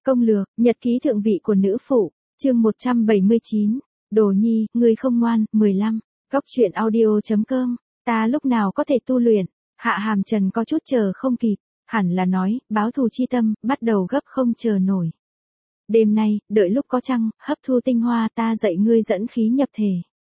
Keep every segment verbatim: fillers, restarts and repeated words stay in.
Công lược, nhật ký thượng vị của nữ phụ, chương một trăm bảy mươi chín, Đồ Nhi, người không ngoan, mười lăm, Góc truyện audio.com, ta lúc nào có thể tu luyện, Hạ Hàm Trần có chút chờ không kịp, hẳn là nói, báo thù chi tâm, bắt đầu gấp không chờ nổi. Đêm nay, đợi lúc có trăng, hấp thu tinh hoa ta dạy ngươi dẫn khí nhập thể.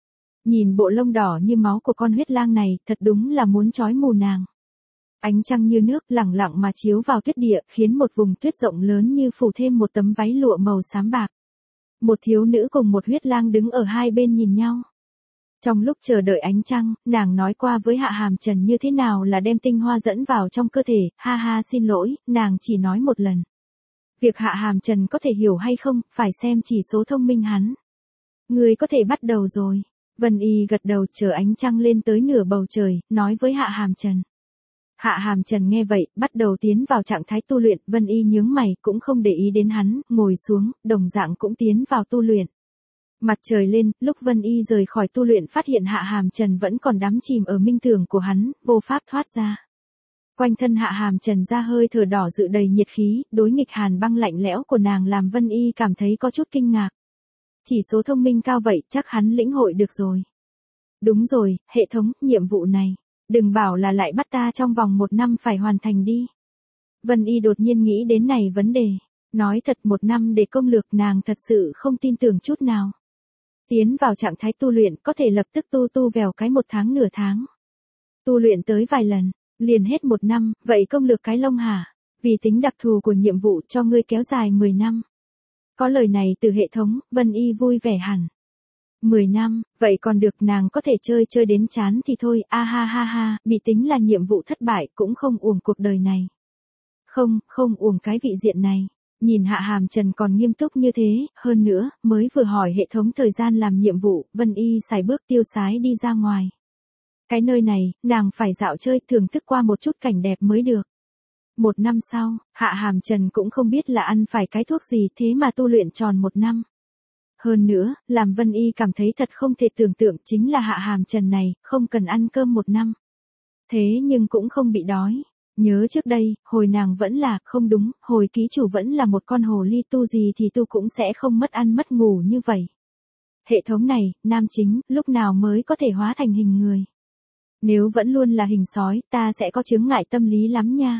Nhìn bộ lông đỏ như máu của con huyết lang này, thật đúng là muốn chói mù nàng. Ánh trăng như nước lẳng lặng mà chiếu vào tuyết địa, khiến một vùng tuyết rộng lớn như phủ thêm một tấm váy lụa màu xám bạc. Một thiếu nữ cùng một huyết lang đứng ở hai bên nhìn nhau. Trong lúc chờ đợi ánh trăng, nàng nói qua với Hạ Hàm Trần như thế nào là đem tinh hoa dẫn vào trong cơ thể, ha ha xin lỗi, nàng chỉ nói một lần. Việc Hạ Hàm Trần có thể hiểu hay không, phải xem chỉ số thông minh hắn. Người có thể bắt đầu rồi. Vân Y gật đầu chờ ánh trăng lên tới nửa bầu trời, nói với Hạ Hàm Trần. Hạ Hàm Trần nghe vậy, bắt đầu tiến vào trạng thái tu luyện, Vân Y nhướng mày, cũng không để ý đến hắn, ngồi xuống, đồng dạng cũng tiến vào tu luyện. Mặt trời lên, lúc Vân Y rời khỏi tu luyện phát hiện Hạ Hàm Trần vẫn còn đắm chìm ở minh tưởng của hắn, vô pháp thoát ra. Quanh thân Hạ Hàm Trần ra hơi thở đỏ dự đầy nhiệt khí, đối nghịch hàn băng lạnh lẽo của nàng làm Vân Y cảm thấy có chút kinh ngạc. Chỉ số thông minh cao vậy, chắc hắn lĩnh hội được rồi. Đúng rồi, hệ thống, nhiệm vụ này. Đừng bảo là lại bắt ta trong vòng một năm phải hoàn thành đi. Vân Y đột nhiên nghĩ đến này vấn đề. Nói thật một năm để công lược nàng thật sự không tin tưởng chút nào. Tiến vào trạng thái tu luyện có thể lập tức tu tu vèo cái một tháng nửa tháng. Tu luyện tới vài lần, liền hết một năm, vậy công lược cái lông hả? Vì tính đặc thù của nhiệm vụ cho ngươi kéo dài mười năm. Có lời này từ hệ thống, Vân Y vui vẻ hẳn. mười năm, vậy còn được nàng có thể chơi chơi đến chán thì thôi, a ha ha ha, bị tính là nhiệm vụ thất bại cũng không uổng cuộc đời này. Không, không uổng cái vị diện này. Nhìn Hạ Hàm Trần còn nghiêm túc như thế, hơn nữa, mới vừa hỏi hệ thống thời gian làm nhiệm vụ, Vân Y xài bước tiêu sái đi ra ngoài. Cái nơi này, nàng phải dạo chơi thưởng thức qua một chút cảnh đẹp mới được. Một năm sau, Hạ Hàm Trần cũng không biết là ăn phải cái thuốc gì thế mà tu luyện tròn một năm. Hơn nữa, làm Vân Y cảm thấy thật không thể tưởng tượng chính là Hạ Hàm Trần này, không cần ăn cơm một năm. Thế nhưng cũng không bị đói. Nhớ trước đây, hồi nàng vẫn là, không đúng, hồi ký chủ vẫn là một con hồ ly tu gì thì tu cũng sẽ không mất ăn mất ngủ như vậy. Hệ thống này, nam chính, lúc nào mới có thể hóa thành hình người? Nếu vẫn luôn là hình sói, ta sẽ có chướng ngại tâm lý lắm nha.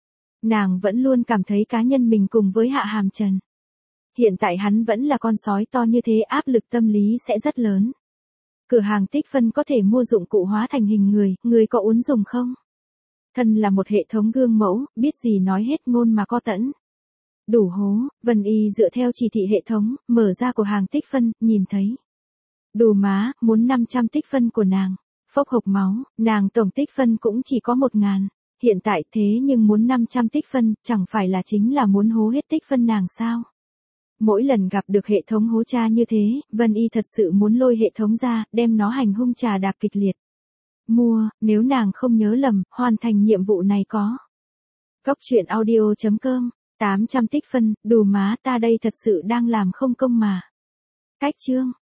Nàng vẫn luôn cảm thấy cá nhân mình cùng với Hạ Hàm Trần. Hiện tại hắn vẫn là con sói to như thế, áp lực tâm lý sẽ rất lớn. Cửa hàng tích phân có thể mua dụng cụ hóa thành hình người, người có uốn dùng không? Thân là một hệ thống gương mẫu, biết gì nói hết ngôn mà co tẫn. Đủ hố, Vân Y dựa theo chỉ thị hệ thống, mở ra cửa hàng tích phân, nhìn thấy. Đù má, muốn năm trăm tích phân của nàng. Phốc hộc máu, nàng tổng tích phân cũng chỉ có một ngàn. Hiện tại thế nhưng muốn năm trăm tích phân, chẳng phải là chính là muốn hố hết tích phân nàng sao? Mỗi lần gặp được hệ thống hố cha như thế, Vân Y thật sự muốn lôi hệ thống ra, đem nó hành hung trà đạp kịch liệt. Mua, nếu nàng không nhớ lầm, hoàn thành nhiệm vụ này có. Góc truyện audio.com, tám trăm tích phân, đù má ta đây thật sự đang làm không công mà. Cách chương.